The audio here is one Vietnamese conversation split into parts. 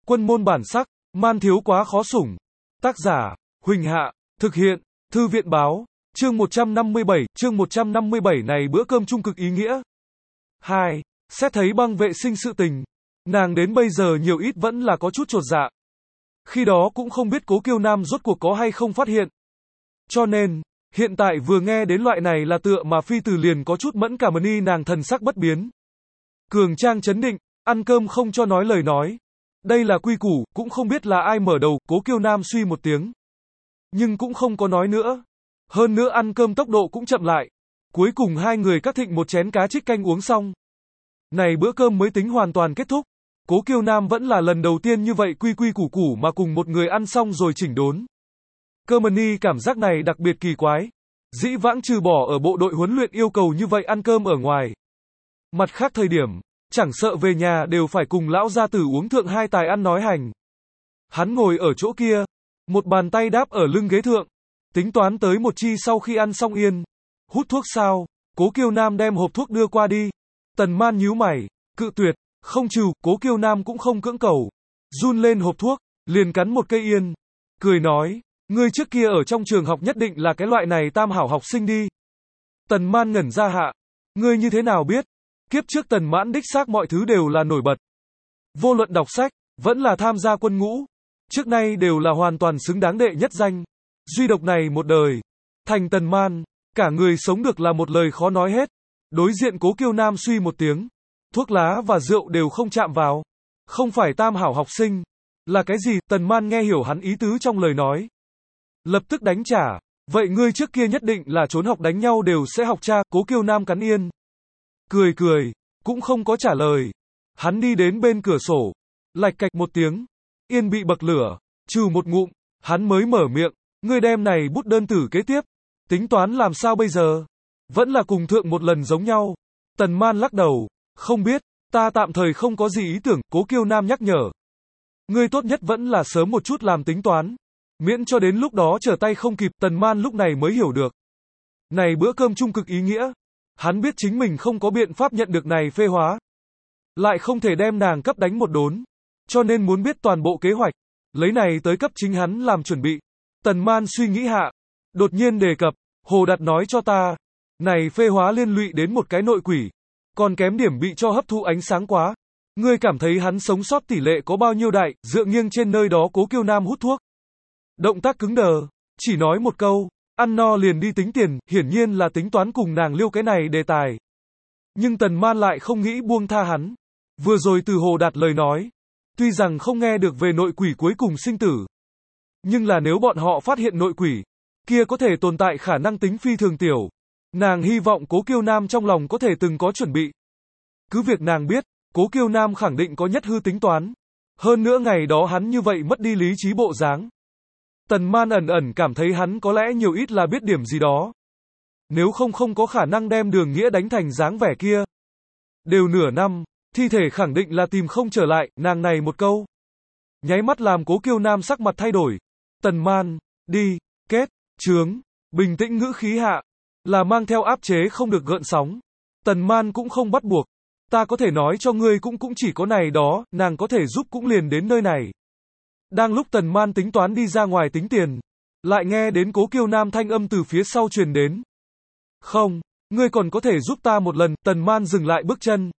Quân môn bản sắc, man thiếu quá khó sủng. Tác giả, Huỳnh Hạ, thực hiện, Thư viện báo, chương 157 này bữa cơm trung cực ý nghĩa. 2. Xét thấy băng vệ sinh sự tình, nàng đến bây giờ nhiều ít vẫn là có chút chột dạ. Khi đó cũng không biết Cố Kiêu Nam rốt cuộc có hay không phát hiện. Cho nên, hiện tại vừa nghe đến loại này là tựa mà phi từ liền có chút mẫn cảm ni nàng thần sắc bất biến. Cường trang chấn định, ăn cơm không cho nói lời nói. Đây là quy củ, cũng không biết là ai mở đầu, Cố Kiêu Nam suy một tiếng. Nhưng cũng không có nói nữa. Hơn nữa ăn cơm tốc độ cũng chậm lại. Cuối cùng hai người cắt thịnh một chén cá trích canh uống xong. Này bữa cơm mới tính hoàn toàn kết thúc. Cố Kiêu Nam vẫn là lần đầu tiên như vậy quy quy củ củ mà cùng một người ăn xong rồi chỉnh đốn. Cơm cảm giác này đặc biệt kỳ quái. Dĩ vãng trừ bỏ ở bộ đội huấn luyện yêu cầu như vậy ăn cơm ở ngoài. Mặt khác thời điểm, chẳng sợ về nhà đều phải cùng lão gia tử uống thượng hai tài ăn nói hành. Hắn ngồi ở chỗ kia, một bàn tay đáp ở lưng ghế thượng, tính toán tới một chi sau khi ăn xong yên. Hút thuốc sao? Cố Kiêu Nam đem hộp thuốc đưa qua đi. Tần Man nhíu mày, cự tuyệt, không trừ, Cố Kiêu Nam cũng không cưỡng cầu. Run lên hộp thuốc, liền cắn một cây yên. Cười nói, ngươi trước kia ở trong trường học nhất định là cái loại này tam hảo học sinh đi. Tần Man ngẩn ra hạ. Ngươi như thế nào biết? Kiếp trước Tần Mãn đích xác mọi thứ đều là nổi bật. Vô luận đọc sách, vẫn là tham gia quân ngũ. Trước nay đều là hoàn toàn xứng đáng đệ nhất danh. Duy độc này một đời. Thành Tần Man, cả người sống được là một lời khó nói hết. Đối diện Cố Kiêu Nam suy một tiếng. Thuốc lá và rượu đều không chạm vào. Không phải tam hảo học sinh. Là cái gì? Tần Man nghe hiểu hắn ý tứ trong lời nói. Lập tức đánh trả. Vậy ngươi trước kia nhất định là trốn học đánh nhau đều sẽ học cha. Cố Kiêu Nam cắn yên. Cười, cũng không có trả lời. Hắn đi đến bên cửa sổ. Lạch cạch một tiếng. Yên bị bậc lửa. Trừ một ngụm. Hắn mới mở miệng. Ngươi đem này bút đơn tử kế tiếp. Tính toán làm sao bây giờ? Vẫn là cùng thượng một lần giống nhau. Tần Man lắc đầu. Không biết. Ta tạm thời không có gì ý tưởng. Cố Kiêu Nam nhắc nhở. Ngươi tốt nhất vẫn là sớm một chút làm tính toán. Miễn cho đến lúc đó trở tay không kịp. Tần Man lúc này mới hiểu được. Này bữa cơm trung cực ý nghĩa. Hắn biết chính mình không có biện pháp nhận được này phê hóa. Lại không thể đem nàng cấp đánh một đốn. Cho nên muốn biết toàn bộ kế hoạch. Lấy này tới cấp chính hắn làm chuẩn bị. Tần Man suy nghĩ hạ. Đột nhiên đề cập. Hồ Đạt nói cho ta. Này phê hóa liên lụy đến một cái nội quỷ. Còn kém điểm bị cho hấp thụ ánh sáng quá. Ngươi cảm thấy hắn sống sót tỷ lệ có bao nhiêu đại. Dựa nghiêng trên nơi đó Cố Kiêu Nam hút thuốc. Động tác cứng đờ. Chỉ nói một câu. Ăn no liền đi tính tiền, hiển nhiên là tính toán cùng nàng liêu cái này đề tài. Nhưng Tần Man lại không nghĩ buông tha hắn. Vừa rồi từ Hồ Đạt lời nói. Tuy rằng không nghe được về nội quỷ cuối cùng sinh tử. Nhưng là nếu bọn họ phát hiện nội quỷ, kia có thể tồn tại khả năng tính phi thường tiểu. Nàng hy vọng Cố Kiêu Nam trong lòng có thể từng có chuẩn bị. Cứ việc nàng biết, Cố Kiêu Nam khẳng định có nhất hư tính toán. Hơn nữa ngày đó hắn như vậy mất đi lý trí bộ dáng. Tần Man ẩn cảm thấy hắn có lẽ nhiều ít là biết điểm gì đó. Nếu không có khả năng đem Đường Nghĩa đánh thành dáng vẻ kia. Đều nửa năm, thi thể khẳng định là tìm không trở lại, nàng này một câu. Nháy mắt làm Cố Kiêu Nam sắc mặt thay đổi. Tần Man, đi, kết, chướng, bình tĩnh ngữ khí hạ. Là mang theo áp chế không được gợn sóng. Tần Man cũng không bắt buộc. Ta có thể nói cho ngươi cũng chỉ có này đó, nàng có thể giúp cũng liền đến nơi này. Đang lúc Tần Man tính toán đi ra ngoài tính tiền, lại nghe đến Cố Kiêu Nam thanh âm từ phía sau truyền đến. Không, ngươi còn có thể giúp ta một lần. Tần Man dừng lại bước chân.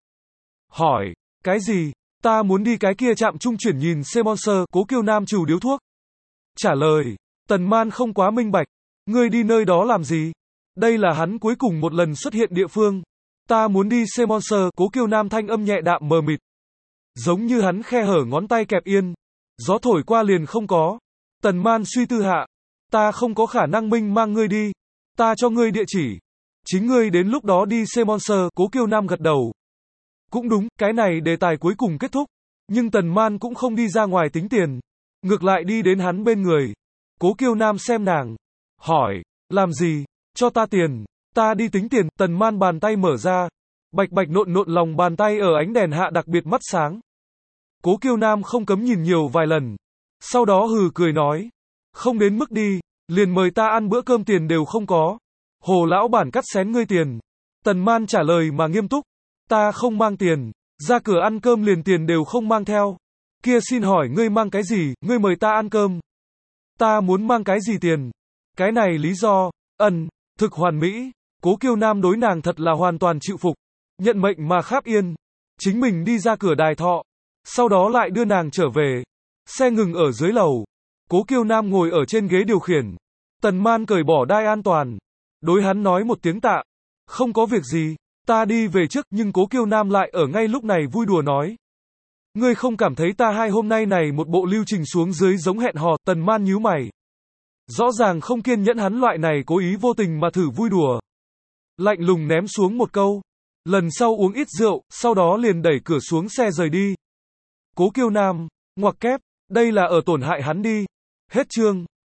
Hỏi, cái gì? Ta muốn đi cái kia trạm trung chuyển nhìn Semonser. Cố Kiêu Nam trừ điếu thuốc. Trả lời, Tần Man không quá minh bạch. Ngươi đi nơi đó làm gì? Đây là hắn cuối cùng một lần xuất hiện địa phương. Ta muốn đi Semonser. Cố Kiêu Nam thanh âm nhẹ đạm mờ mịt. Giống như hắn khe hở ngón tay kẹp yên. Gió thổi qua liền không có. Tần Man suy tư hạ. Ta không có khả năng minh mang ngươi đi. Ta cho ngươi địa chỉ. Chính ngươi đến lúc đó đi Semonser. Cố Kiêu Nam gật đầu. Cũng đúng, cái này đề tài cuối cùng kết thúc. Nhưng Tần Man cũng không đi ra ngoài tính tiền. Ngược lại đi đến hắn bên người. Cố Kiêu Nam xem nàng. Hỏi, làm gì? Cho ta tiền. Ta đi tính tiền. Tần Man bàn tay mở ra. Bạch bạch nộn lòng bàn tay ở ánh đèn hạ đặc biệt mắt sáng. Cố Kiêu Nam không cấm nhìn nhiều vài lần. Sau đó hừ cười nói. Không đến mức đi. Liền mời ta ăn bữa cơm tiền đều không có. Hồ lão bản cắt xén ngươi tiền. Tần Man trả lời mà nghiêm túc. Ta không mang tiền. Ra cửa ăn cơm liền tiền đều không mang theo. Kia xin hỏi ngươi mang cái gì, ngươi mời ta ăn cơm. Ta muốn mang cái gì tiền. Cái này lý do, thực hoàn mỹ. Cố Kiêu Nam đối nàng thật là hoàn toàn chịu phục. Nhận mệnh mà kháp yên. Chính mình đi ra cửa đài thọ. Sau đó lại đưa nàng trở về. Xe ngừng ở dưới lầu. Cố Kiêu Nam ngồi ở trên ghế điều khiển. Tần Man cởi bỏ đai an toàn. Đối hắn nói một tiếng tạ. Không có việc gì, ta đi về trước, nhưng Cố Kiêu Nam lại ở ngay lúc này vui đùa nói. Ngươi không cảm thấy ta hai hôm nay này một bộ lưu trình xuống dưới giống hẹn hò. Tần Man nhíu mày. Rõ ràng không kiên nhẫn hắn loại này cố ý vô tình mà thử vui đùa. Lạnh lùng ném xuống một câu. Lần sau uống ít rượu, sau đó liền đẩy cửa xuống xe rời đi. Cố Kiêu Nam, ngoặc kép, đây là ở tổn hại hắn đi. Hết chương.